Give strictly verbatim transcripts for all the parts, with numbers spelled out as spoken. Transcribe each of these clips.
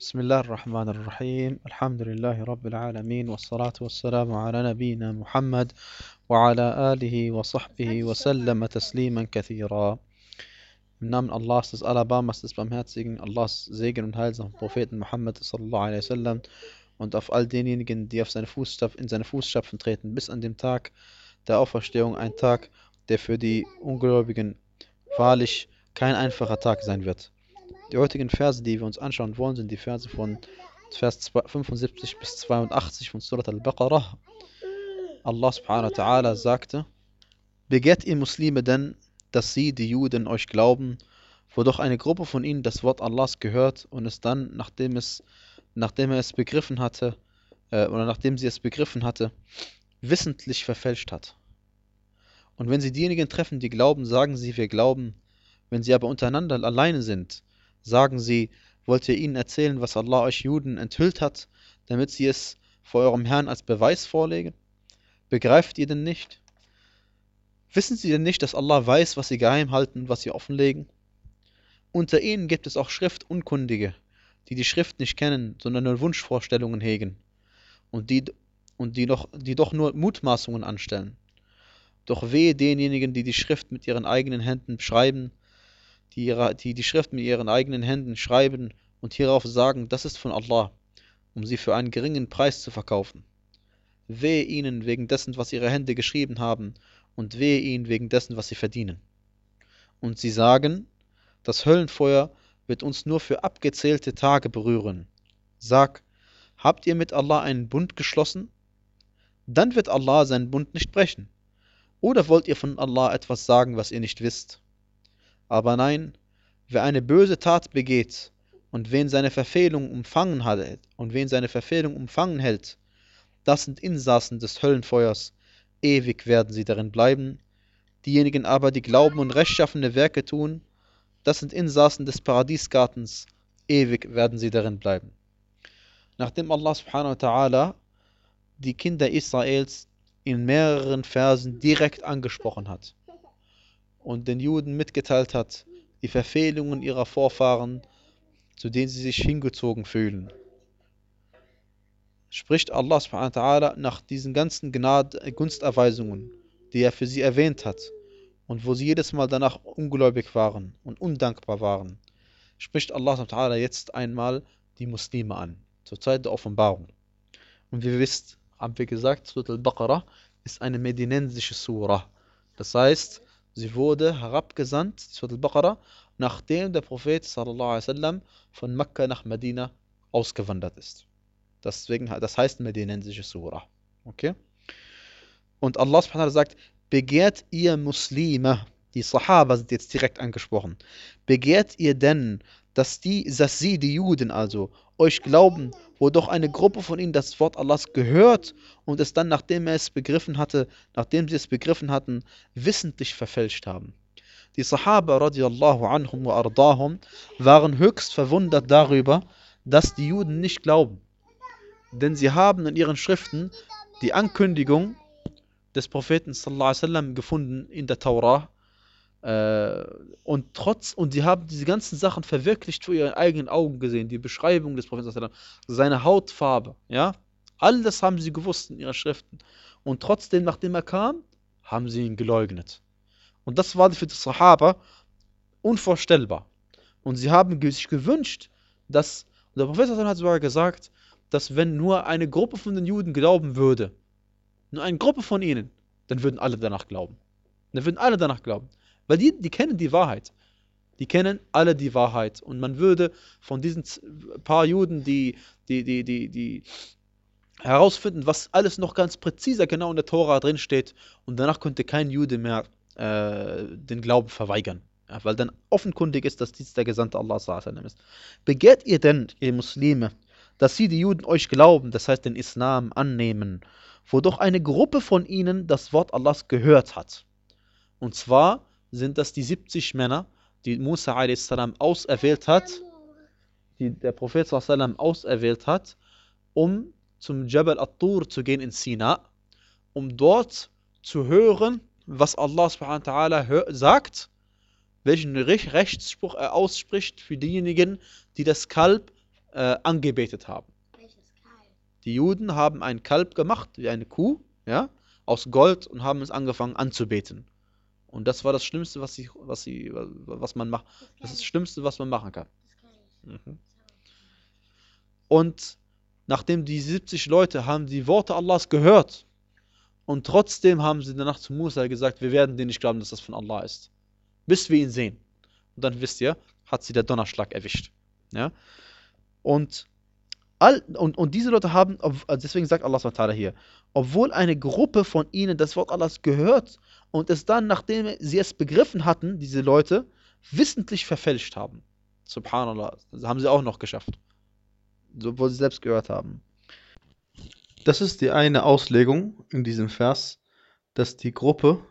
بسم الله الرحمن الرحيم الحمد لله رب العالمين والصلاة والسلام على نبينا محمد وعلى آله وصحبه وسلم تسليما كثيرا. Im Namen Allahs, des Alabamas, des Barmherzigen, Allahs Segen und Heil seinem Propheten Muhammad sallallahu alaihi wasallam und auf all denjenigen, die auf seine Fußstapfen, in seine Fußstapfen treten, bis an den Tag der Auferstehung, ein Tag, der für die Ungläubigen wahrlich kein einfacher Tag sein wird. Die heutigen Verse, die wir uns anschauen wollen, sind die Verse von Vers fünfundsiebzig bis zweiundachtzig von Surat al-Baqarah. Allah subhanahu wa ta'ala sagte: Begehrt ihr Muslime denn, dass sie, die Juden, euch glauben, wo doch eine Gruppe von ihnen das Wort Allahs gehört und es dann, nachdem es, nachdem er es begriffen hatte, äh, oder nachdem sie es begriffen hatte, wissentlich verfälscht hat. Und wenn sie diejenigen treffen, die glauben, sagen sie, wir glauben. Wenn sie aber untereinander alleine sind, sagen sie, wollt ihr ihnen erzählen, was Allah euch Juden enthüllt hat, damit sie es vor eurem Herrn als Beweis vorlegen? Begreift ihr denn nicht? Wissen sie denn nicht, dass Allah weiß, was sie geheim halten, was sie offenlegen? Unter ihnen gibt es auch Schriftunkundige, die die Schrift nicht kennen, sondern nur Wunschvorstellungen hegen und die, und die, noch, die doch nur Mutmaßungen anstellen. Doch wehe denjenigen, die die Schrift mit ihren eigenen Händen schreiben, die, ihre, die die Schrift mit ihren eigenen Händen schreiben und hierauf sagen, das ist von Allah, um sie für einen geringen Preis zu verkaufen. Wehe ihnen wegen dessen, was ihre Hände geschrieben haben, und wehe ihnen wegen dessen, was sie verdienen. Und sie sagen, das Höllenfeuer wird uns nur für abgezählte Tage berühren. Sag, habt ihr mit Allah einen Bund geschlossen? Dann wird Allah seinen Bund nicht brechen. Oder wollt ihr von Allah etwas sagen, was ihr nicht wisst? Aber nein, wer eine böse Tat begeht und wen seine Verfehlung umfangen hat und wen seine Verfehlung umfangen hält, das sind Insassen des Höllenfeuers, ewig werden sie darin bleiben. Diejenigen aber, die glauben und rechtschaffene Werke tun, das sind Insassen des Paradiesgartens, ewig werden sie darin bleiben. Nachdem Allah subhanahu wa ta'ala die Kinder Israels in mehreren Versen direkt angesprochen hat und den Juden mitgeteilt hat, die Verfehlungen ihrer Vorfahren, zu denen sie sich hingezogen fühlen, spricht Allah subhanahu wa ta'ala nach diesen ganzen Gnade, Gunsterweisungen, die er für sie erwähnt hat und wo sie jedes Mal danach ungläubig waren und undankbar waren, spricht Allah subhanahu wa ta'ala jetzt einmal die Muslime an, zur Zeit der Offenbarung. Und wie ihr wisst, haben wir gesagt, Surat al-Baqarah ist eine medinensische Surah. Das heißt, sie wurde herabgesandt, Surat al-Baqarah, nachdem der Prophet sallallahu alaihi wasallam von Mekka nach Medina ausgewandert ist. Deswegen, das heißt medinensische Surah. Okay? Und Allah subhanahu wa ta'ala sagt, begehrt ihr Muslime, die Sahaba sind jetzt direkt angesprochen, begehrt ihr denn, dass, die, dass sie, die Juden also, euch glauben, wo doch eine Gruppe von ihnen das Wort Allahs gehört und es dann, nachdem er es begriffen hatte, nachdem sie es begriffen hatten, wissentlich verfälscht haben. Die Sahaba radiallahu anhum wa ardahum waren höchst verwundert darüber, dass die Juden nicht glauben. Denn sie haben in ihren Schriften die Ankündigung des Propheten sallallahu alaihi wasallam gefunden in der Taurah, äh, und trotz und sie haben diese ganzen Sachen verwirklicht vor ihren eigenen Augen gesehen, die Beschreibung des Propheten sallallahu alaihi wasallam, seine Hautfarbe, ja, all das haben sie gewusst in ihren Schriften und trotzdem, nachdem er kam, haben sie ihn geleugnet. Und das war für die Sahaba unvorstellbar. Und sie haben sich gewünscht, dass, der Prophet sallallahu alaihi wasallam hat sogar gesagt, dass wenn nur eine Gruppe von den Juden glauben würde, nur eine Gruppe von ihnen, dann würden alle danach glauben. Dann würden alle danach glauben. Weil die, die kennen die Wahrheit. Die kennen alle die Wahrheit. Und man würde von diesen paar Juden, die, die, die, die, die herausfinden, was alles noch ganz präziser genau in der Tora drin steht. Und danach könnte kein Jude mehr äh, den Glauben verweigern. Ja, weil dann offenkundig ist, dass dies der Gesandte Allah sallallahu alaihi wasallam ist. Begehrt ihr denn, ihr Muslime, dass sie, die Juden, euch glauben, das heißt den Islam annehmen, wo doch eine Gruppe von ihnen das Wort Allahs gehört hat. Und zwar sind das die siebzig Männer, die Musa a s. auserwählt hat, die der Prophet sallallahu alaihi wasallam auserwählt hat, um zum Jabal at-Tur zu gehen in Sina, um dort zu hören, was Allah subhanahu wa ta'ala sagt, welchen Rechtsspruch er ausspricht für diejenigen, die das Kalb äh, angebetet haben. Die Juden haben ein Kalb gemacht, wie eine Kuh, ja, aus Gold und haben es angefangen anzubeten. Und das war das Schlimmste, was sie, was sie, was man macht. Das ist das Schlimmste, was man machen kann. Mhm. Und nachdem die siebzig Leute haben die Worte Allahs gehört und trotzdem haben sie danach zu Musa gesagt, wir werden dir nicht glauben, dass das von Allah ist. Bis wir ihn sehen. Und dann wisst ihr, hat sie der Donnerschlag erwischt. Ja? Und, all, und, und diese Leute haben, deswegen sagt Allah subhanahu wa ta'ala hier, obwohl eine Gruppe von ihnen das Wort Allahs gehört und es dann, nachdem sie es begriffen hatten, diese Leute, wissentlich verfälscht haben. Subhanallah, das haben sie auch noch geschafft. Obwohl sie selbst gehört haben. Das ist die eine Auslegung in diesem Vers, dass die Gruppe,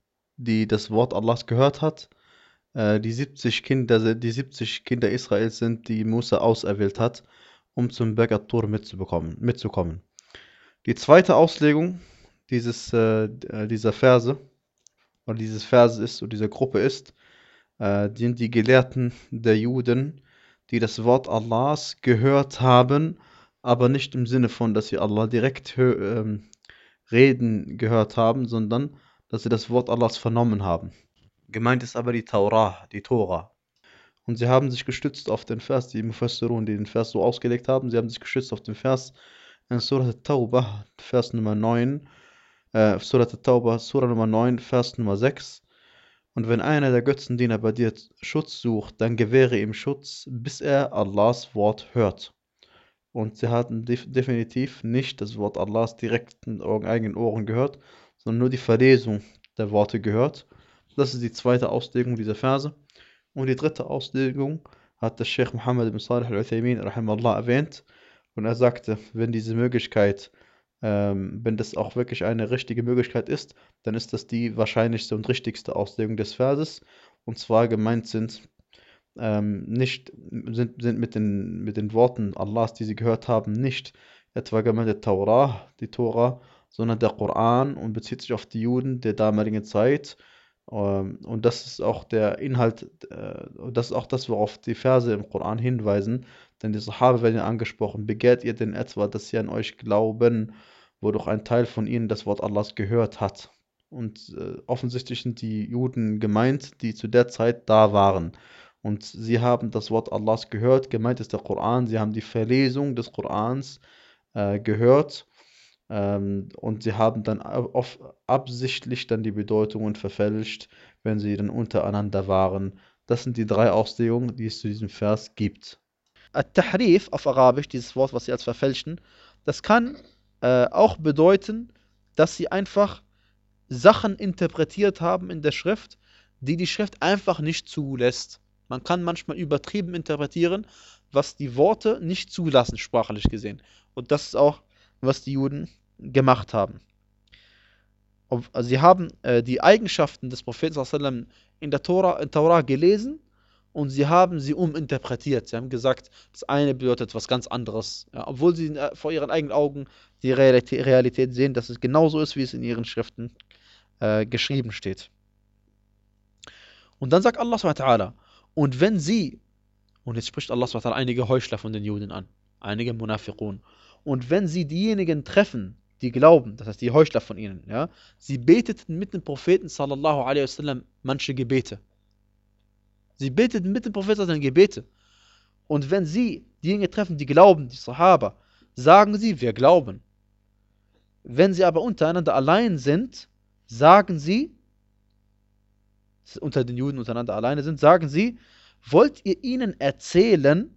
die das Wort Allahs gehört hat, äh, die siebzig Kinder, die siebzig Kinder Israels sind, die Musa auserwählt hat, um zum Berg At-Tur mitzubekommen, mitzukommen. Die zweite Auslegung dieses, äh, dieser Verse, oder dieses Verse ist, oder dieser Gruppe ist, äh, sind die Gelehrten der Juden, die das Wort Allahs gehört haben, aber nicht im Sinne von, dass sie Allah direkt ähm, reden gehört haben, sondern dass sie das Wort Allahs vernommen haben. Gemeint ist aber die Taurah, die Tora. Und sie haben sich gestützt auf den Vers, die Mufassirun, die den Vers so ausgelegt haben, sie haben sich gestützt auf den Vers in Surah At-Tawbah, Vers Nummer neun, äh, Surah At-Tawbah, Surah Nummer neun, Vers Nummer sechs. Und wenn einer der Götzendiener bei dir Schutz sucht, dann gewähre ihm Schutz, bis er Allahs Wort hört. Und sie hatten def definitiv nicht das Wort Allahs direkt in ihren eigenen Ohren gehört, sondern nur die Verlesung der Worte gehört. Das ist die zweite Auslegung dieser Verse. Und die dritte Auslegung hat der Sheikh Muhammad ibn Salih al-Uthaymin rahimahullah erwähnt. Und er sagte, wenn diese Möglichkeit, ähm, wenn das auch wirklich eine richtige Möglichkeit ist, dann ist das die wahrscheinlichste und richtigste Auslegung des Verses. Und zwar gemeint sind ähm, nicht, sind, sind mit den, mit den Worten Allahs, die sie gehört haben, nicht etwa gemeint der Taurah, die Tora, sondern der Koran und bezieht sich auf die Juden der damaligen Zeit. Ähm, und das ist auch der Inhalt, äh, das ist auch das, worauf die Verse im Koran hinweisen. Denn die Sahaba werden ja angesprochen, begehrt ihr denn etwa, dass sie an euch glauben, wodurch ein Teil von ihnen das Wort Allahs gehört hat. Und äh, offensichtlich sind die Juden gemeint, die zu der Zeit da waren. Und sie haben das Wort Allahs gehört, gemeint ist der Koran, sie haben die Verlesung des Korans äh, gehört ähm, und sie haben dann auf, absichtlich dann die Bedeutungen verfälscht, wenn sie dann untereinander waren. Das sind die drei Auslegungen, die es zu diesem Vers gibt. At-Tahrif auf Arabisch, dieses Wort, was sie als verfälschen, das kann äh, auch bedeuten, dass sie einfach Sachen interpretiert haben in der Schrift, die die Schrift einfach nicht zulässt. Man kann manchmal übertrieben interpretieren, was die Worte nicht zulassen, sprachlich gesehen. Und das ist auch, was die Juden gemacht haben. Also sie haben äh, die Eigenschaften des Propheten sallallahu alaihi wasallam in der Tora, in Tora gelesen und sie haben sie uminterpretiert. Sie haben gesagt, das eine bedeutet was ganz anderes. Ja, obwohl sie äh, vor ihren eigenen Augen die Realität, Realität sehen, dass es genauso ist, wie es in ihren Schriften äh, geschrieben steht. Und dann sagt Allah subhanahu wa ta'ala, und wenn sie, und jetzt spricht Allah subhanahu wa ta'ala einige Heuchler von den Juden an, einige Munafiqun, und wenn sie diejenigen treffen, die glauben, das heißt die Heuchler von ihnen, ja, sie beteten mit dem Propheten sallallahu alaihi wasallam manche Gebete. Sie beteten mit dem Propheten sallallahu alaihi wasallam Gebete. Und wenn sie diejenigen treffen, die glauben, die Sahaba, sagen sie, wir glauben. Wenn sie aber untereinander allein sind, sagen sie, unter den Juden untereinander alleine sind, sagen sie, wollt ihr ihnen erzählen,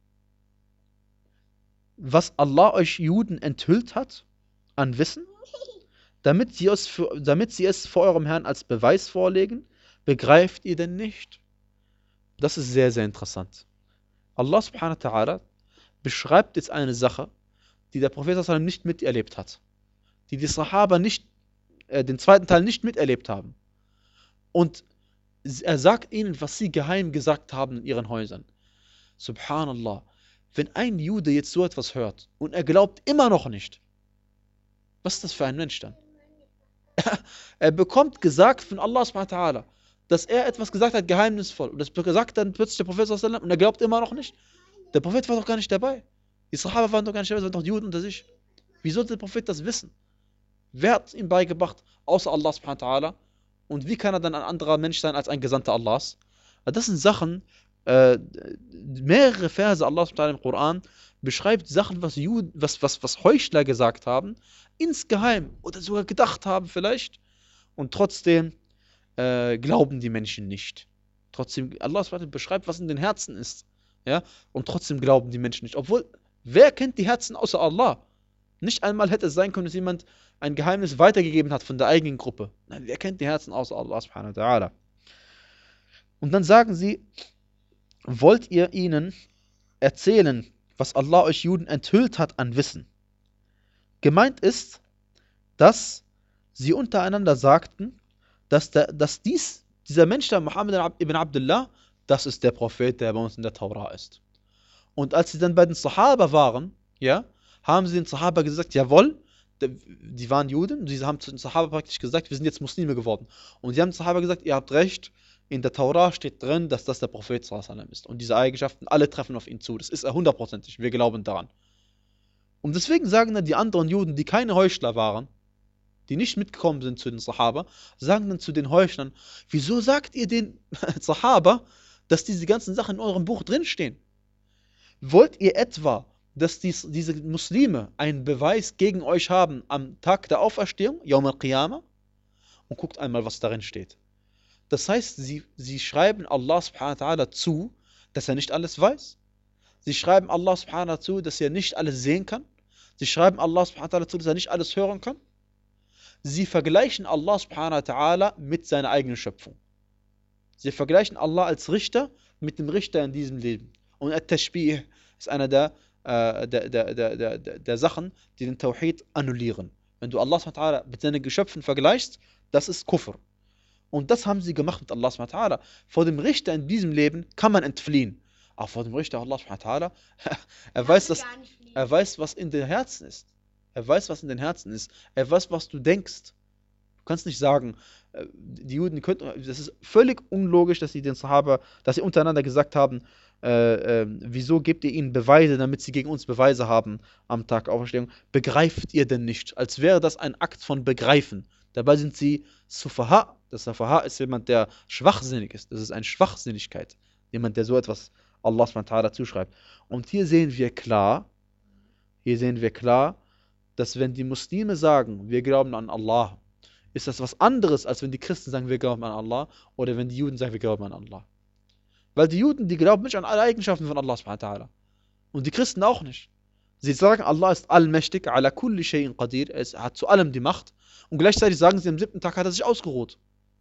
was Allah euch Juden enthüllt hat an Wissen, damit sie es, für, damit sie es vor eurem Herrn als Beweis vorlegen? Begreift ihr denn nicht? Das ist sehr, sehr interessant. Allah subhanahu wa ta'ala beschreibt jetzt eine Sache, die der Prophet sallallahu alaihi wasallam nicht miterlebt hat, die die Sahaba nicht, äh, den zweiten Teil nicht miterlebt haben. Und er sagt ihnen, was sie geheim gesagt haben in ihren Häusern. Subhanallah. Wenn ein Jude jetzt so etwas hört und er glaubt immer noch nicht, was ist das für ein Mensch dann? Er bekommt gesagt von Allah subhanahu wa ta'ala, dass er etwas gesagt hat, geheimnisvoll. Und das sagt dann plötzlich der Prophet sallallahu alaihi wasallam und er glaubt immer noch nicht. Der Prophet war doch gar nicht dabei. Die Sahaba waren doch gar nicht dabei, das waren doch die Juden unter sich. Wie sollte der Prophet das wissen? Wer hat ihm beigebracht, außer Allah subhanahu wa ta'ala? Und wie kann er dann ein anderer Mensch sein als ein Gesandter Allahs? Das sind Sachen, äh, mehrere Verse Allah subhanahu wa ta'ala im Koran beschreibt Sachen, was, Juden, was, was, was Heuchler gesagt haben, insgeheim oder sogar gedacht haben vielleicht. Und trotzdem äh, glauben die Menschen nicht. Trotzdem, Allah subhanahu wa ta'ala beschreibt, was in den Herzen ist. Ja? Und trotzdem glauben die Menschen nicht. Obwohl, wer kennt die Herzen außer Allah? Nicht einmal hätte es sein können, dass jemand ein Geheimnis weitergegeben hat von der eigenen Gruppe. Nein, wer kennt die Herzen außer Allah subhanahu wa ta'ala? Und dann sagen sie, wollt ihr ihnen erzählen, was Allah euch Juden enthüllt hat an Wissen? Gemeint ist, dass sie untereinander sagten, dass, der, dass dies, dieser Mensch, der Muhammad ibn Abdullah, das ist der Prophet, der bei uns in der Tora ist. Und als sie dann bei den Sahaba waren, ja, haben sie den Sahaba gesagt, jawohl, die waren Juden, und sie haben zu den Sahaba praktisch gesagt, wir sind jetzt Muslime geworden. Und sie haben den Sahaba gesagt, ihr habt recht, in der Tora steht drin, dass das der Prophet sallallahu alaihi wasallam ist. Und diese Eigenschaften, alle treffen auf ihn zu. Das ist er hundertprozentig, wir glauben daran. Und deswegen sagen dann die anderen Juden, die keine Heuchler waren, die nicht mitgekommen sind zu den Sahaba, sagen dann zu den Heuchlern, wieso sagt ihr den Sahaba, dass diese ganzen Sachen in eurem Buch drinstehen? Wollt ihr etwa, dass dies, diese Muslime einen Beweis gegen euch haben am Tag der Auferstehung, Yawm al-Qiyamah? Und guckt einmal, was darin steht. Das heißt, sie, sie schreiben Allah subhanahu wa ta'ala zu, dass er nicht alles weiß. Sie schreiben Allah subhanahu wa ta'ala zu, dass er nicht alles sehen kann. Sie schreiben Allah subhanahu wa ta'ala zu, dass er nicht alles hören kann. Sie vergleichen Allah subhanahu wa ta'ala mit seiner eigenen Schöpfung. Sie vergleichen Allah als Richter mit dem Richter in diesem Leben. Und At-Tashbih ist einer der, äh, der, der, der, der, der, der Sachen, die den Tawhid annullieren. Wenn du Allah subhanahu wa ta'ala mit seinen Geschöpfen vergleichst, das ist Kufr. Und das haben sie gemacht mit Allah subhanahu wa ta'ala. Vor dem Richter in diesem Leben kann man entfliehen. Aber vor dem Richter Allah subhanahu wa ta'ala, er weiß, dass, er weiß, was in den Herzen ist. Er weiß, was in den Herzen ist. Er weiß, was du denkst. Du kannst nicht sagen, die Juden könnten, das ist völlig unlogisch, dass sie den Sahaba, dass sie untereinander gesagt haben, äh, äh, wieso gebt ihr ihnen Beweise, damit sie gegen uns Beweise haben am Tag der Auferstehung? Begreift ihr denn nicht? Als wäre das ein Akt von Begreifen. Dabei sind sie Sufaha. Das Sufaha ist jemand, der schwachsinnig ist. Das ist eine Schwachsinnigkeit. Jemand, der so etwas Allah subhanahu wa ta'ala zuschreibt. Und hier sehen wir klar, hier sehen wir klar, dass wenn die Muslime sagen, wir glauben an Allah, ist das was anderes, als wenn die Christen sagen, wir glauben an Allah, oder wenn die Juden sagen, wir glauben an Allah. Weil die Juden, die glauben nicht an alle Eigenschaften von Allah subhanahu wa ta'ala. Und die Christen auch nicht. Sie sagen, Allah ist allmächtig, ala kulli shay'in qadir, er hat zu allem die Macht, und gleichzeitig sagen sie, am siebten Tag hat er sich ausgeruht.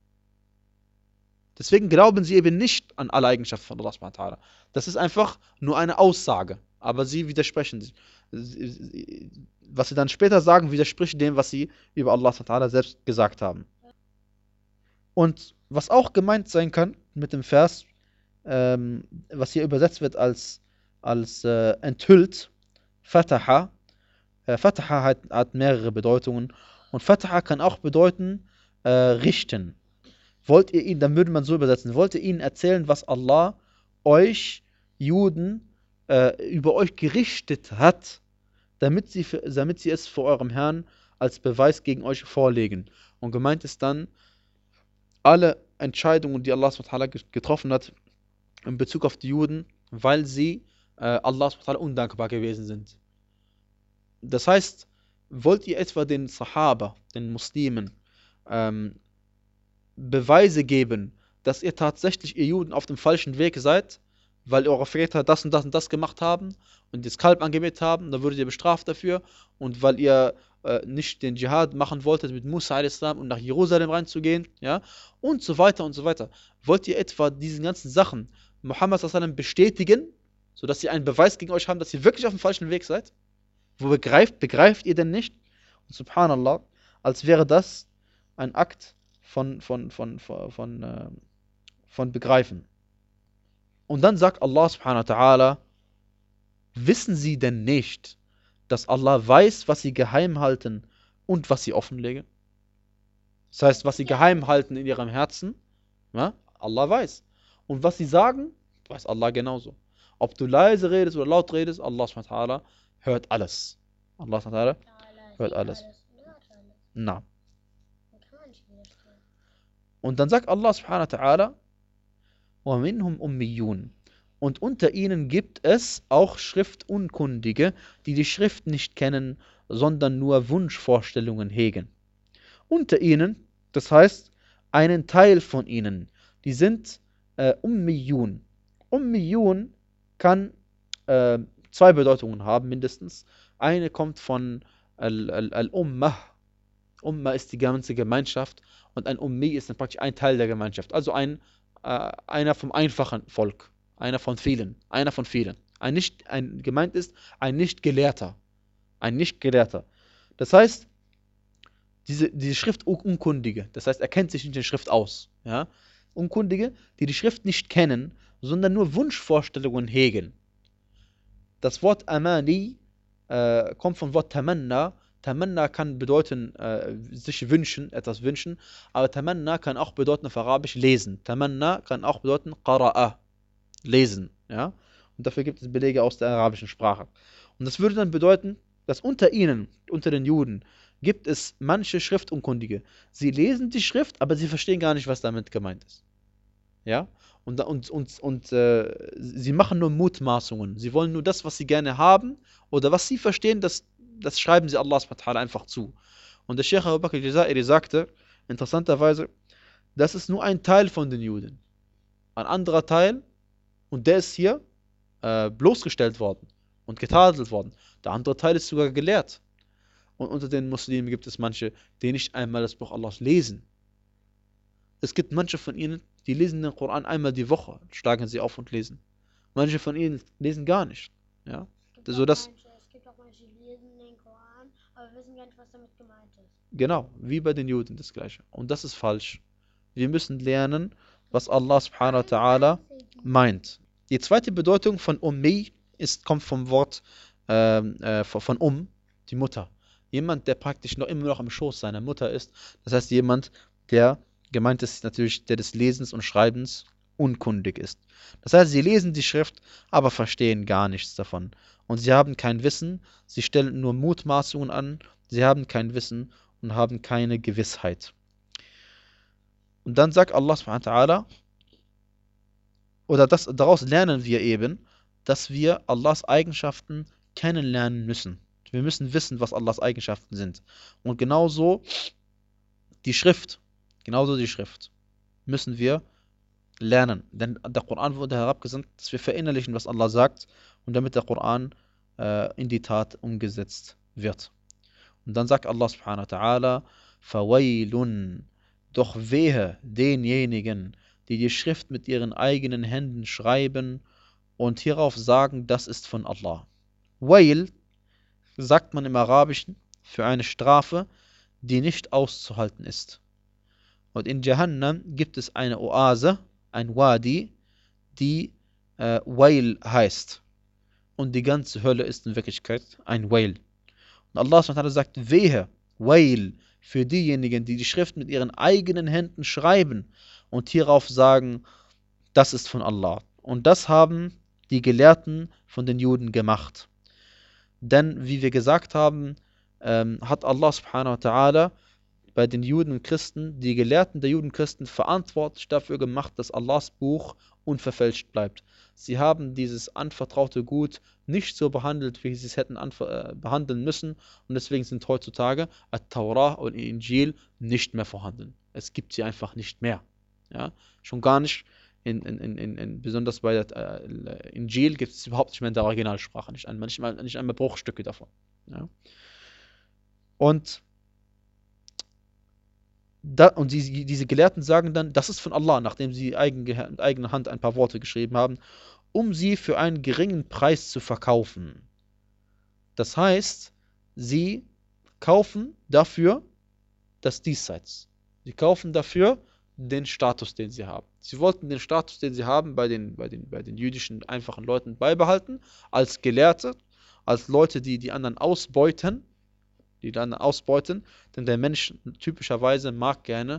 Deswegen glauben sie eben nicht an alle Eigenschaften von Allah subhanahu wa ta'ala. Das ist einfach nur eine Aussage, aber sie widersprechen sich. Was sie dann später sagen, widerspricht dem, was sie über Allah subhanahu wa ta'ala selbst gesagt haben. Und was auch gemeint sein kann mit dem Vers, ähm, was hier übersetzt wird als, als äh, enthüllt, Fataha. Äh, Fataha hat, hat mehrere Bedeutungen. Und Fataha kann auch bedeuten, äh, richten. Wollt ihr ihnen, dann würde man so übersetzen, wollt ihr ihnen erzählen, was Allah euch, Juden, äh, über euch gerichtet hat, damit sie, für, damit sie es vor eurem Herrn als Beweis gegen euch vorlegen. Und gemeint ist dann, alle Entscheidungen, die Allah subhanahu wa ta'ala getroffen hat, in Bezug auf die Juden, weil sie äh, Allah subhanahu wa ta'ala undankbar gewesen sind. Das heißt, wollt ihr etwa den Sahaba, den Muslimen, ähm, Beweise geben, dass ihr tatsächlich, ihr Juden, auf dem falschen Weg seid, weil eure Väter das und das und das gemacht haben und das Kalb angebetet haben, dann würdet ihr bestraft dafür, und weil ihr äh, nicht den Dschihad machen wolltet mit Musa a.s. und nach Jerusalem reinzugehen, ja, und so weiter und so weiter. Wollt ihr etwa diesen ganzen Sachen Muhammad sallallahu alaihi wasallam bestätigen, sodass sie einen Beweis gegen euch haben, dass ihr wirklich auf dem falschen Weg seid? Wo begreift, begreift ihr denn nicht? Und subhanallah, als wäre das ein Akt von, von, von, von, von, äh, von Begreifen. Und dann sagt Allah subhanahu wa ta'ala, wissen sie denn nicht, dass Allah weiß, was sie geheim halten und was sie offenlegen? Das heißt, was sie geheim halten in ihrem Herzen, ja, Allah weiß. Und was sie sagen, weiß Allah genauso. Ob du leise redest oder laut redest, Allah subhanahu wa ta'ala hört alles. Allah subhanahu wa ta'ala hört alles. Na. Und dann sagt Allah subhanahu wa ta'ala, وَمِنْهُمْ أُمِّيُّونَ. Und unter ihnen gibt es auch Schriftunkundige, die die Schrift nicht kennen, sondern nur Wunschvorstellungen hegen. Unter ihnen, das heißt, einen Teil von ihnen, die sind äh, Ummiyun. Ummiyun kann äh, zwei Bedeutungen haben, mindestens. Eine kommt von Al-Ummah. Ummah ist die ganze Gemeinschaft und ein Ummi ist dann praktisch ein Teil der Gemeinschaft. Also ein, äh, einer vom einfachen Volk. Einer von vielen. Einer von vielen. Ein nicht, ein, gemeint ist ein Nicht-Gelehrter. Ein Nicht-Gelehrter. Das heißt, diese, diese Schrift Unkundige, das heißt, er kennt sich nicht in der Schrift aus. Ja? Unkundige, die die Schrift nicht kennen, sondern nur Wunschvorstellungen hegen. Das Wort Amani äh, kommt vom Wort Tamanna. Tamanna kann bedeuten, äh, sich wünschen, etwas wünschen, aber Tamanna kann auch bedeuten auf Arabisch lesen. Tamanna kann auch bedeuten Qara'a, lesen. Ja? Und dafür gibt es Belege aus der arabischen Sprache. Und das würde dann bedeuten, dass unter ihnen, unter den Juden, gibt es manche Schriftunkundige. Sie lesen die Schrift, aber sie verstehen gar nicht, was damit gemeint ist. Ja? Und, und, und, und äh, sie machen nur Mutmaßungen. Sie wollen nur das, was sie gerne haben oder was sie verstehen, das, das schreiben sie Allah subhanahu wa ta'ala einfach zu. Und der Sheikh Abu Bakr al-Jazairi sagte, interessanterweise, das ist nur ein Teil von den Juden. Ein anderer Teil, und der ist hier äh, bloßgestellt worden und getadelt worden. Der andere Teil ist sogar gelehrt. Und unter den Muslimen gibt es manche, die nicht einmal das Buch Allahs lesen. Es gibt manche von ihnen, die lesen den Koran einmal die Woche, schlagen sie auf und lesen. Manche von ihnen lesen gar nicht. Ja? Es gibt, So, auch dass, manche, es gibt auch manche, die lesen den Koran, aber wissen gar nicht, was damit gemeint ist. genau, wie bei den Juden das Gleiche. Und das ist falsch. Wir müssen lernen, was Allah subhanahu wa ta'ala meint. Die zweite Bedeutung von Ummi ist, kommt vom Wort ähm, äh, von Um, die Mutter. Jemand, der praktisch noch immer noch im Schoß seiner Mutter ist. Das heißt, jemand, der gemeint ist natürlich, der des Lesens und Schreibens unkundig ist. Das heißt, sie lesen die Schrift, aber verstehen gar nichts davon. Und sie haben kein Wissen, sie stellen nur Mutmaßungen an, sie haben kein Wissen und haben keine Gewissheit. Und dann sagt Allah subhanahu wa ta'ala, oder das, daraus lernen wir eben, dass wir Allahs Eigenschaften kennenlernen müssen. Wir müssen wissen, was Allahs Eigenschaften sind. Und genauso die Schrift, genauso die Schrift, müssen wir lernen. Denn der Koran wurde herabgesandt, dass wir verinnerlichen, was Allah sagt, und damit der Koran äh, in die Tat umgesetzt wird. Und dann sagt Allah subhanahu wa ta'ala, Fawailun, doch wehe denjenigen, die die Schrift mit ihren eigenen Händen schreiben und hierauf sagen, das ist von Allah. Wail sagt man im Arabischen für eine Strafe, die nicht auszuhalten ist. Und in Jahannam gibt es eine Oase, ein Wadi, die äh, Wail heißt. Und die ganze Hölle ist in Wirklichkeit ein Wail. Und Allah subhanahu wa ta'ala sagt, wehe, Wail, für diejenigen, die die Schrift mit ihren eigenen Händen schreiben und hierauf sagen, das ist von Allah. Und das haben die Gelehrten von den Juden gemacht. Denn, wie wir gesagt haben, ähm, hat Allah subhanahu wa ta'ala bei den Juden und Christen, die Gelehrten der Juden und Christen, verantwortlich dafür gemacht, dass Allahs Buch unverfälscht bleibt. Sie haben dieses anvertraute Gut nicht so behandelt, wie sie es hätten äh, behandeln müssen, und deswegen sind heutzutage At-Taurah und Injil nicht mehr vorhanden. Es gibt sie einfach nicht mehr. Ja? Schon gar nicht, in, in, in, in, besonders bei der äh, Injil gibt es überhaupt nicht mehr in der Originalsprache, nicht einmal, nicht einmal, nicht einmal Bruchstücke davon. Ja? Und Da, und die, diese Gelehrten sagen dann, das ist von Allah, nachdem sie eigen, mit eigener Hand ein paar Worte geschrieben haben, um sie für einen geringen Preis zu verkaufen. Das heißt, sie kaufen dafür das Diesseits. Sie kaufen dafür den Status, den sie haben. Sie wollten den Status, den sie haben, bei den, bei den, bei den jüdischen einfachen Leuten beibehalten, als Gelehrte, als Leute, die die anderen ausbeuten, die dann ausbeuten, denn der Mensch typischerweise mag gerne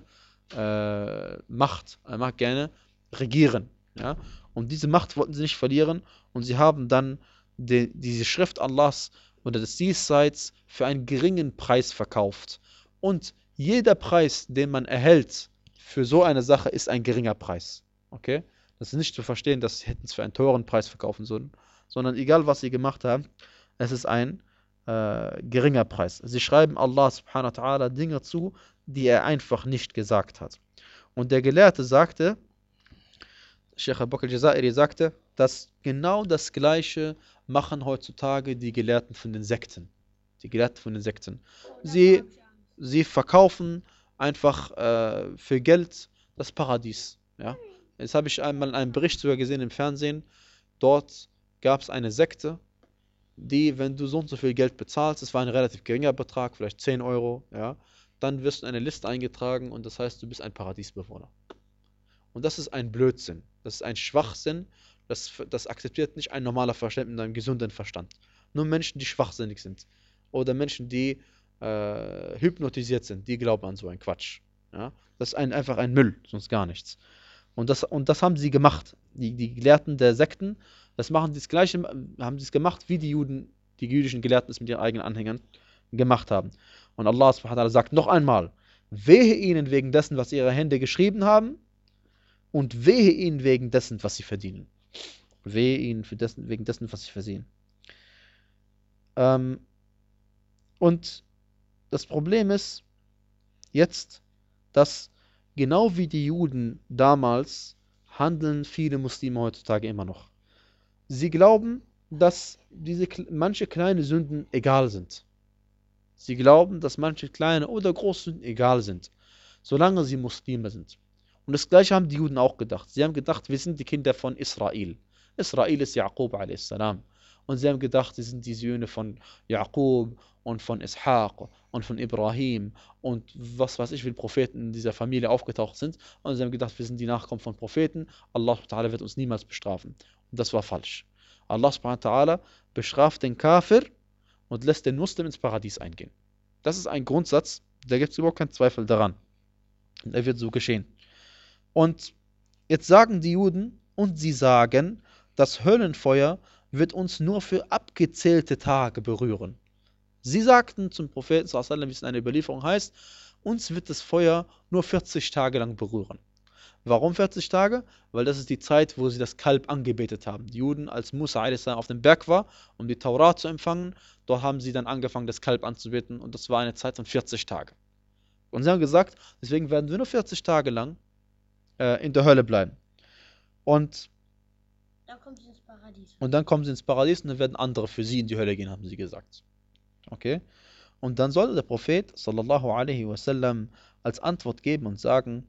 äh, Macht, er mag gerne regieren. Ja? Und diese Macht wollten sie nicht verlieren und sie haben dann die, diese Schrift Allahs oder des Diesseits für einen geringen Preis verkauft. Und jeder Preis, den man erhält für so eine Sache, ist ein geringer Preis. Okay? Das ist nicht zu verstehen, dass sie hätten es für einen teuren Preis verkaufen sollen, sondern egal was sie gemacht haben, es ist ein äh, geringer Preis. Sie schreiben Allah subhanahu wa ta'ala Dinge zu, die er einfach nicht gesagt hat. Und der Gelehrte sagte, Sheikh Abu Bakr al-Jazairi sagte, dass genau das Gleiche machen heutzutage die Gelehrten von den Sekten. Die Gelehrten von den Sekten. Sie, sie verkaufen einfach äh, für Geld das Paradies. Ja? Jetzt habe ich einmal einen Bericht sogar gesehen im Fernsehen. Dort gab es eine Sekte, die, wenn du so und so viel Geld bezahlst, das war ein relativ geringer Betrag, vielleicht zehn Euro, ja, dann wirst du in eine Liste eingetragen und das heißt, du bist ein Paradiesbewohner. Und das ist ein Blödsinn. Das ist ein Schwachsinn. Das, das akzeptiert nicht ein normaler Verstand mit einem gesunden Verstand. Nur Menschen, die schwachsinnig sind. Oder Menschen, die äh, hypnotisiert sind, die glauben an so einen Quatsch. Ja? Das ist ein, einfach ein Müll, sonst gar nichts. Und das, und das haben sie gemacht. Die, die Gelehrten der Sekten, das machen das Gleiche, haben sie es gemacht, wie die Juden, die jüdischen Gelehrten es mit ihren eigenen Anhängern gemacht haben. Und Allah subhanahu wa ta'ala sagt noch einmal, wehe ihnen wegen dessen, was ihre Hände geschrieben haben, und wehe ihnen wegen dessen, was sie verdienen. Wehe ihnen für dessen, wegen dessen, was sie verdienen. Ähm, und das Problem ist jetzt, dass genau wie die Juden damals handeln viele Muslime heutzutage immer noch. Sie glauben, dass diese manche kleine Sünden egal sind. Sie glauben, dass manche kleine oder große Sünden egal sind, solange sie Muslime sind. Und das Gleiche haben die Juden auch gedacht. Sie haben gedacht, wir sind die Kinder von Israel. Israel ist Jaqub a s. Und sie haben gedacht, sie sind die Söhne von Jaqub und von Ishaq und von Ibrahim und was weiß ich, wie viele Propheten in dieser Familie aufgetaucht sind. Und sie haben gedacht, wir sind die Nachkommen von Propheten. Allah subhanahu wa ta'ala wird uns niemals bestrafen. Und das war falsch. Allah subhanahu wa ta'ala bestraft den Kafir und lässt den Muslim ins Paradies eingehen. Das ist ein Grundsatz, da gibt es überhaupt keinen Zweifel daran. Und er wird so geschehen. Und jetzt sagen die Juden, und sie sagen, das Höllenfeuer wird uns nur für abgezählte Tage berühren. Sie sagten zum Propheten, wie es in einer Überlieferung heißt, uns wird das Feuer nur vierzig Tage lang berühren. Warum vierzig Tage? Weil das ist die Zeit, wo sie das Kalb angebetet haben. Die Juden, als Musa auf dem Berg war, um die Taurat zu empfangen, dort haben sie dann angefangen, das Kalb anzubeten und das war eine Zeit von vierzig Tagen. Und sie haben gesagt, deswegen werden wir nur vierzig Tage lang äh, in der Hölle bleiben. Und dann kommen sie ins Paradies. Und dann kommen sie ins Paradies und dann werden andere für sie in die Hölle gehen, haben sie gesagt. Okay? Und dann sollte der Prophet sallallahu alaihi wasallam als Antwort geben und sagen,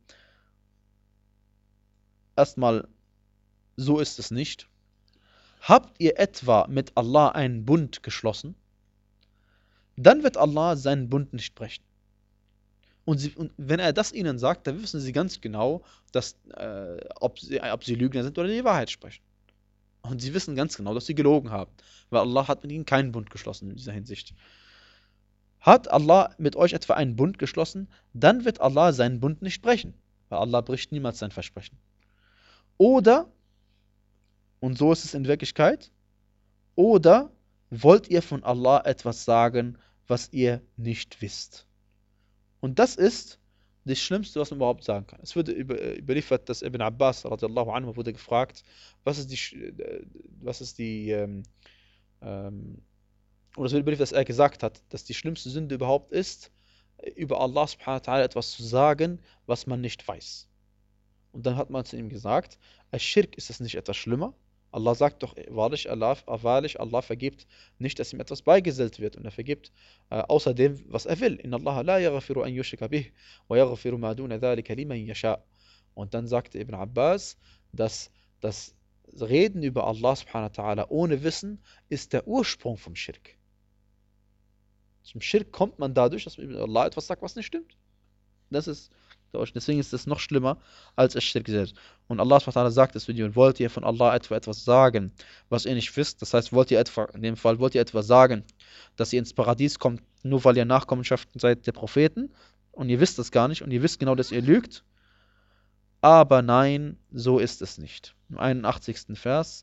erstmal, so ist es nicht. Habt ihr etwa mit Allah einen Bund geschlossen? Dann wird Allah seinen Bund nicht brechen. Und, sie, und wenn er das ihnen sagt, dann wissen sie ganz genau, dass, äh, ob, sie, ob sie Lügner sind oder die Wahrheit sprechen. Und sie wissen ganz genau, dass sie gelogen haben, weil Allah hat mit ihnen keinen Bund geschlossen in dieser Hinsicht. Hat Allah mit euch etwa einen Bund geschlossen, dann wird Allah seinen Bund nicht brechen, weil Allah bricht niemals sein Versprechen. Oder, und so ist es in Wirklichkeit, oder wollt ihr von Allah etwas sagen, was ihr nicht wisst. Und das ist das Schlimmste, was man überhaupt sagen kann. Es wurde überliefert, dass Ibn Abbas radiallahu anhu wurde gefragt, was ist die, was ist die, ähm, ähm, oder es wird überliefert, dass er gesagt hat, dass die schlimmste Sünde überhaupt ist, über Allah subhanahu wa ta'ala etwas zu sagen, was man nicht weiß. Und dann hat man zu ihm gesagt, als Schirk ist das nicht etwas schlimmer. Allah sagt doch, wahrlich Allah, wahrlich, Allah vergibt nicht, dass ihm etwas beigesellt wird. Und er vergibt äh, außerdem, was er will. Inna Allah la yaghfiru an yushrika bih, wa yaghfiru ma duna dhalika liman yasha. Und dann sagte Ibn Abbas, dass das Reden über Allah subhanahu wa ta'ala ohne Wissen ist der Ursprung vom Schirk. Zum Schirk kommt man dadurch, dass man über Allah etwas sagt, was nicht stimmt. Das ist Deswegen ist es noch schlimmer als es Schirk selbst. Und Allah subhanahu wa ta'ala sagt es, und wollt ihr von Allah etwa etwas sagen, was ihr nicht wisst, das heißt, wollt ihr etwa, in dem Fall, wollt ihr etwa sagen, dass ihr ins Paradies kommt, nur weil ihr Nachkommenschaften seid der Propheten, und ihr wisst es gar nicht, und ihr wisst genau, dass ihr lügt. Aber nein, so ist es nicht. Im einundachtzigsten Vers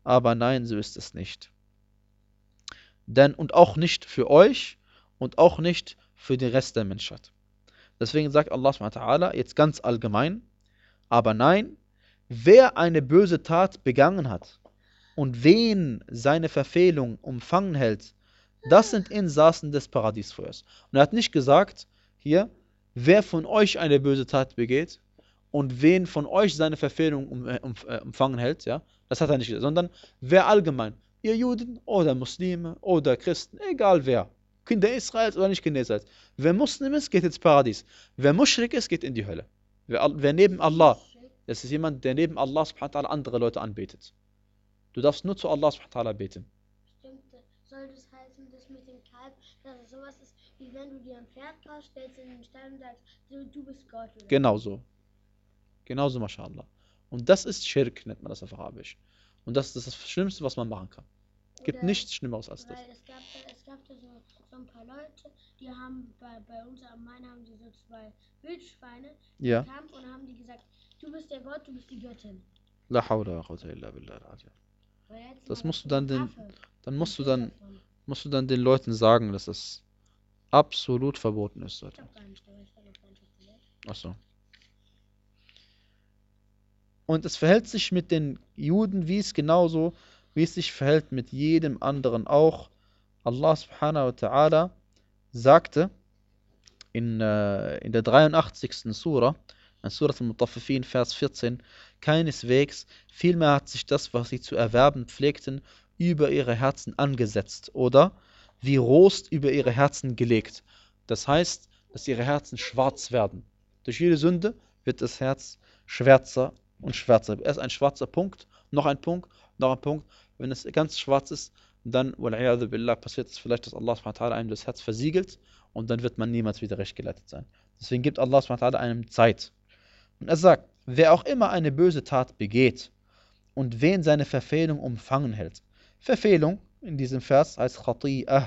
aber nein, so ist es nicht. Denn und auch nicht für euch und auch nicht für den Rest der Menschheit. Deswegen sagt Allah subhanahu wa ta'ala jetzt ganz allgemein, aber nein, wer eine böse Tat begangen hat und wen seine Verfehlung umfangen hält, das sind Insassen des Paradiesfeuers. Und er hat nicht gesagt, hier, wer von euch eine böse Tat begeht und wen von euch seine Verfehlung um, um, äh, umfangen hält, ja, das hat er nicht gesagt, sondern wer allgemein, ihr Juden oder Muslime oder Christen, egal wer, Kinder Israels oder nicht Kinder Israels, wer Muslim ist, geht ins Paradies. Wer Muschrik ist, geht in die Hölle. Wer, wer neben Allah, das ist jemand, der neben Allah subhanahu wa ta'ala andere Leute anbetet. Du darfst nur zu Allah subhanahu wa ta'ala beten. Stimmt, soll das heißen, das mit dem Kalb, dass es sowas ist, wie wenn du dir ein Pferd kaufst, stellst in den Stall und sagst, du, du bist Gott. Oder? Genau so. Genau so, mashallah. Und das ist Schirk, nennt man das auf Arabisch. Und das ist das Schlimmste, was man machen kann. Es gibt Oder- nichts Schlimmeres als das. Weil es gab, da- es gab da so, so ein paar Leute, die haben bei, bei uns am Main haben die so zwei Wildschweine Ja. gekämpft und haben die gesagt, du bist der Gott, du bist die Göttin. La hawla wa quwwata illa billah al-ali. Aber jetzt Das mal musst du so dann eine den, Affe, dann ein musst du Bild dann, davon. musst du dann den Leuten sagen, dass es absolut verboten ist. Ich hab gar nicht, aber ich hab noch gar nicht gelesen. Achso. Und es verhält sich mit den Juden, wie es genauso, wie es sich verhält mit jedem anderen auch. Allah subhanahu wa ta'ala sagte in, äh, in der dreiundachtzigsten Sura, in Surat al-Mutaffifin, Vers vierzehn, keineswegs, vielmehr hat sich das, was sie zu erwerben pflegten, über ihre Herzen angesetzt oder wie Rost über ihre Herzen gelegt. Das heißt, dass ihre Herzen schwarz werden. Durch jede Sünde wird das Herz schwärzer und schwärzer. Erst ein schwarzer Punkt, noch ein Punkt, noch ein Punkt. Wenn es ganz schwarz ist, dann, wal'iyadu billah, passiert es vielleicht, dass Allah subhanahu wa ta'ala einem das Herz versiegelt und dann wird man niemals wieder recht geleitet sein. Deswegen gibt Allah subhanahu wa ta'ala einem Zeit. Und er sagt, wer auch immer eine böse Tat begeht und wen seine Verfehlung umfangen hält. Verfehlung in diesem Vers heißt Khati'ah.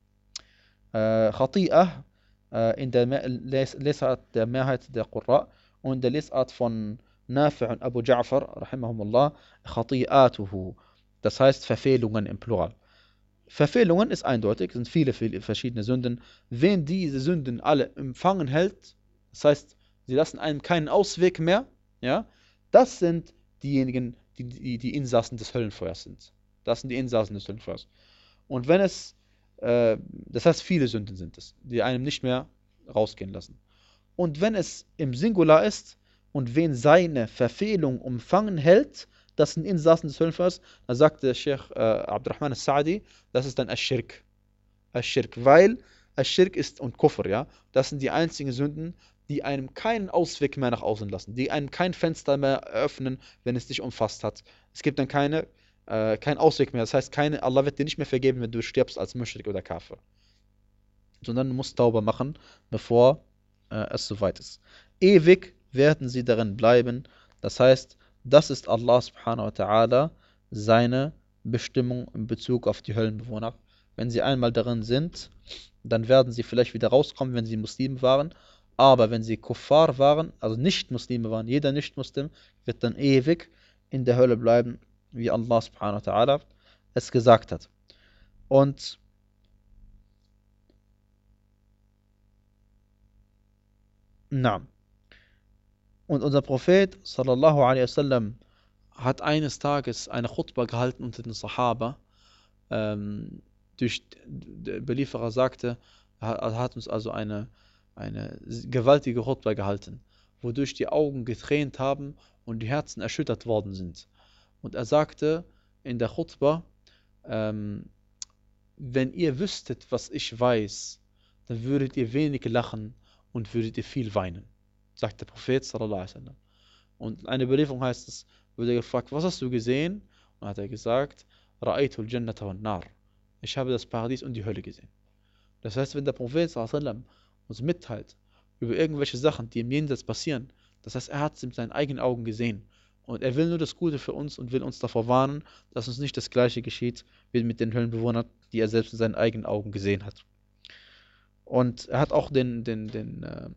Äh, Khati'ah äh, in der Me- Les Lesart der Mehrheit der Qurra und in der Lesart von Nafi' und Abu Ja'far, rahimahumullah, Khati'atuhu. Das heißt Verfehlungen im Plural. Verfehlungen ist eindeutig, sind viele, viele verschiedene Sünden. Wen diese Sünden alle empfangen hält, das heißt, sie lassen einem keinen Ausweg mehr, ja, das sind diejenigen, die, die die Insassen des Höllenfeuers sind. Das sind die Insassen des Höllenfeuers. Und wenn es, äh, das heißt, viele Sünden sind es, die einem nicht mehr rausgehen lassen. Und wenn es im Singular ist und wen seine Verfehlung umfangen hält, das sind Insassen des Höllenfeuers, da sagt der Sheikh äh, Abdurrahman al-Sa'di, das ist dann Ash-Shirk. Ash-Shirk, weil Ash-Shirk ist und Kufr, ja, das sind die einzigen Sünden, die einem keinen Ausweg mehr nach außen lassen, die einem kein Fenster mehr öffnen, wenn es dich umfasst hat. Es gibt dann keine, äh, keinen Ausweg mehr. Das heißt, keine, Allah wird dir nicht mehr vergeben, wenn du stirbst als Mushrik oder Kafir. Sondern du musst Tauba machen, bevor äh, es soweit ist. Ewig werden sie darin bleiben. Das heißt, das ist Allah subhanahu wa ta'ala seine Bestimmung in Bezug auf die Höllenbewohner. Wenn sie einmal darin sind, dann werden sie vielleicht wieder rauskommen, wenn sie Muslime waren. Aber wenn sie Kuffar waren, also Nicht-Muslime waren, jeder Nicht-Muslim wird dann ewig in der Hölle bleiben, wie Allah subhanahu wa ta'ala es gesagt hat. Und na, und unser Prophet sallallahu alaihi wasallam hat eines Tages eine Khutbah gehalten unter den Sahaba. Ähm, durch, der Belieferer sagte, er hat uns also eine, eine gewaltige Khutbah gehalten, wodurch die Augen getränt haben und die Herzen erschüttert worden sind. Und er sagte in der Khutbah, ähm, wenn ihr wüsstet, was ich weiß, dann würdet ihr wenig lachen und würdet ihr viel weinen, sagt der Prophet sallallahu alaihi wasallam. Und in einer Überlieferung heißt es, wurde er gefragt, was hast du gesehen? Und hat er gesagt, Ra'aytul Jannata wan Nar. Ich habe das Paradies und die Hölle gesehen. Das heißt, wenn der Prophet sallallahu alaihi wasallam uns mitteilt über irgendwelche Sachen, die im Jenseits passieren, das heißt, er hat es mit seinen eigenen Augen gesehen. Und er will nur das Gute für uns und will uns davor warnen, dass uns nicht das Gleiche geschieht wie mit den Höllenbewohnern, die er selbst in seinen eigenen Augen gesehen hat. Und er hat auch den, den, den, äh,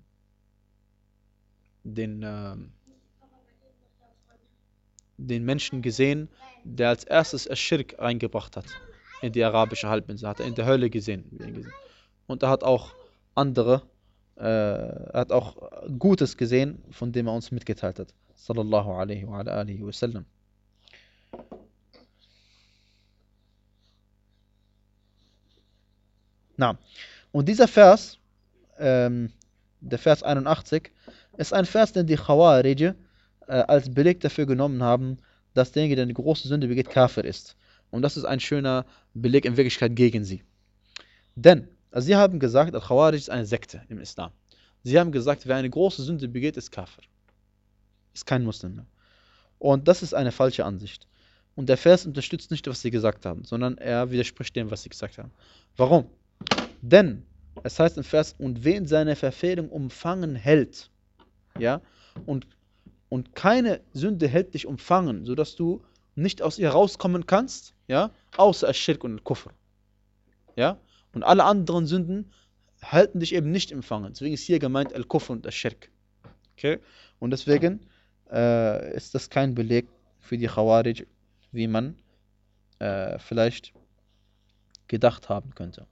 den, äh, den Menschen gesehen, der als erstes Aschirk reingebracht hat in die arabische Halbinsel, hat er in der Hölle gesehen. Und er hat auch andere, äh, er hat auch Gutes gesehen, von dem er uns mitgeteilt hat. Sallallahu alaihi wa ala alihi wa sallam. Na, und dieser Vers, ähm, der Vers einundachtzig, ist ein Vers, den die Khawarij äh, als Beleg dafür genommen haben, dass derjenige, der eine große Sünde begeht, Kafir ist. Und das ist ein schöner Beleg in Wirklichkeit gegen sie. Denn, also sie haben gesagt, Al-Khawarij ist eine Sekte im Islam. Sie haben gesagt, wer eine große Sünde begeht, ist Kafir. Ist kein Muslim mehr. Und das ist eine falsche Ansicht. Und der Vers unterstützt nicht, was sie gesagt haben, sondern er widerspricht dem, was sie gesagt haben. Warum? Denn, es heißt im Vers, und wen seine Verfehlung umfangen hält, ja, und, und keine Sünde hält dich umfangen, sodass du nicht aus ihr rauskommen kannst, ja, außer Aschirk und Kufr, ja, und alle anderen Sünden halten dich eben nicht umfangen. Deswegen ist hier gemeint Al-Kufr und Aschirk, okay, und deswegen äh, ist das kein Beleg für die Khawarij, wie man äh, vielleicht gedacht haben könnte.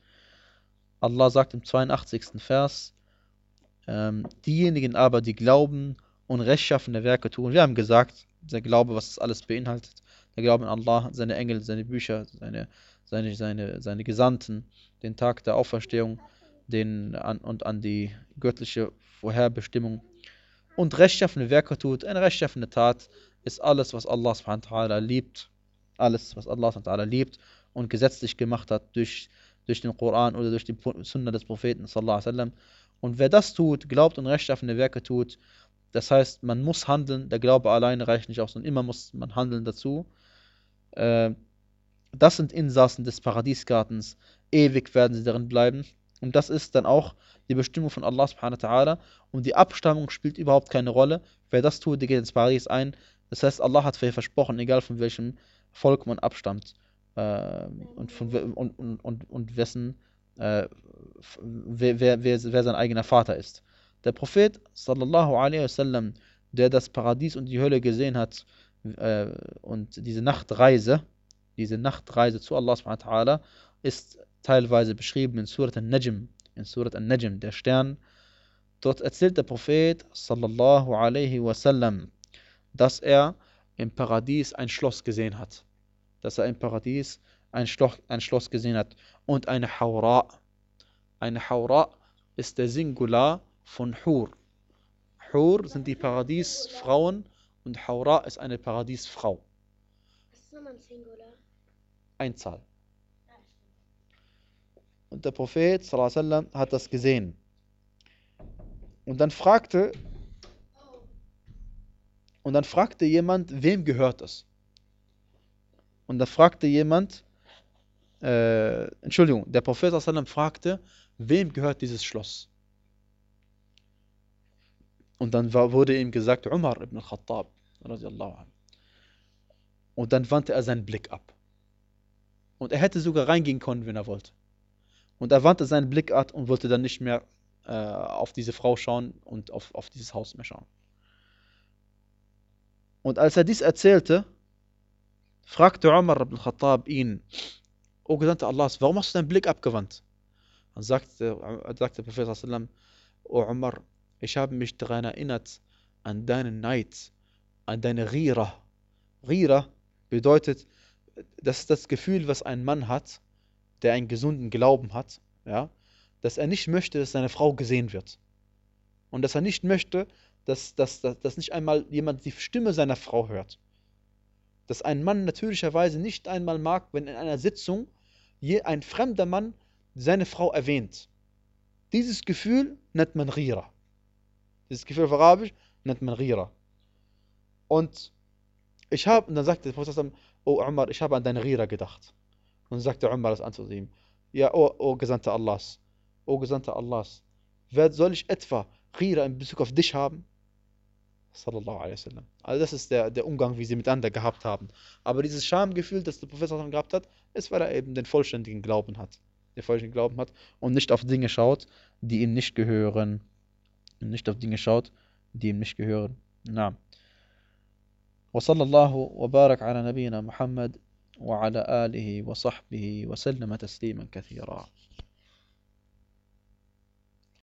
Allah sagt im zweiundachtzigsten Vers, ähm, diejenigen aber, die glauben und rechtschaffene Werke tun. Wir haben gesagt, der Glaube, was das alles beinhaltet, der Glaube an Allah, seine Engel, seine Bücher, seine, seine, seine, seine Gesandten, den Tag der Auferstehung, den, an, und an die göttliche Vorherbestimmung und rechtschaffene Werke tut. Eine rechtschaffene Tat ist alles, was Allah subhanahu wa ta'ala liebt, alles, was Allah subhanahu wa ta'ala liebt und gesetzlich gemacht hat durch durch den Koran oder durch die Sunna des Propheten sallallahu alaihi wasallam. Und wer das tut, glaubt und rechtschaffene Werke tut, das heißt, man muss handeln, der Glaube alleine reicht nicht aus, sondern immer muss man handeln dazu. Äh, das sind Insassen des Paradiesgartens, ewig werden sie darin bleiben. Und das ist dann auch die Bestimmung von Allah subhanahu wa ta'ala. Und die Abstammung spielt überhaupt keine Rolle. Wer das tut, der geht ins Paradies ein. Das heißt, Allah hat versprochen, egal von welchem Volk man abstammt. Und, von, und, und, und, und wessen, äh, wer, wer, wer, wer sein eigener Vater ist. Der Prophet, sallallahu alaihi wasallam, der das Paradies und die Hölle gesehen hat, äh, und diese Nachtreise, diese Nachtreise zu Allah subhanahu wa ta'ala, ist teilweise beschrieben in Surat An-Najm, in Surat An-Najm, der Stern. Dort erzählt der Prophet, sallallahu alaihi wasallam, dass er im Paradies ein Schloss gesehen hat. Dass er im Paradies ein Schloss, ein Schloss gesehen hat. Und eine Hawra. Eine Hawra ist der Singular von Hur. Hur sind die Paradiesfrauen und Hawra ist eine Paradiesfrau. Was ist nochmal ein Singular? Einzahl. Und der Prophet sallallahu alaihi wasallam hat das gesehen. Und dann fragte und dann fragte jemand, wem gehört das? Und da fragte jemand, äh, Entschuldigung, der Prophet sallallahu alaihi wasallam fragte, wem gehört dieses Schloss? Und dann war, wurde ihm gesagt, Umar ibn al-Khattab, radiallahu anhu. Und dann wandte er seinen Blick ab. Und er hätte sogar reingehen können, wenn er wollte. Und er wandte seinen Blick ab und wollte dann nicht mehr äh, auf diese Frau schauen und auf, auf dieses Haus mehr schauen. Und als er dies erzählte, fragte Umar ibn al-Khattab ihn, O Gesandter Allahs, warum hast du deinen Blick abgewandt? Dann sagte, sagte der Prophet sallallahu alaihi wasallam, O Umar, ich habe mich daran erinnert, an deinen Neid, an deine Ghira. Ghira bedeutet, das ist das Gefühl, was ein Mann hat, der einen gesunden Glauben hat, ja, dass er nicht möchte, dass seine Frau gesehen wird. Und dass er nicht möchte, dass, dass, dass, dass nicht einmal jemand die Stimme seiner Frau hört. Dass ein Mann natürlicherweise nicht einmal mag, wenn in einer Sitzung je ein fremder Mann seine Frau erwähnt. Dieses Gefühl nennt man Ghira. Dieses Gefühl auf Arabisch nennt man Ghira. Und ich habe, und dann sagte der Prophet, O Umar, ich habe an deine Ghira gedacht. Und dann sagte Umar das Antwort ihm, ja, o, o Gesandter Allahs, o Gesandter Allahs, wer soll ich etwa Ghira in Bezug auf dich haben? Sallallahu alaihi wasallam. Also das ist der, der Umgang, wie sie miteinander gehabt haben. Aber dieses Schamgefühl, das der Prophet gehabt hat, ist, weil er eben den vollständigen Glauben hat. Den vollständigen Glauben hat und nicht auf Dinge schaut, die ihm nicht gehören. Und nicht auf Dinge schaut, die ihm nicht gehören. Na. وصلى الله وبارك على نبينا محمد وعلى آله وصحبه وسلم تسليما كثيرا.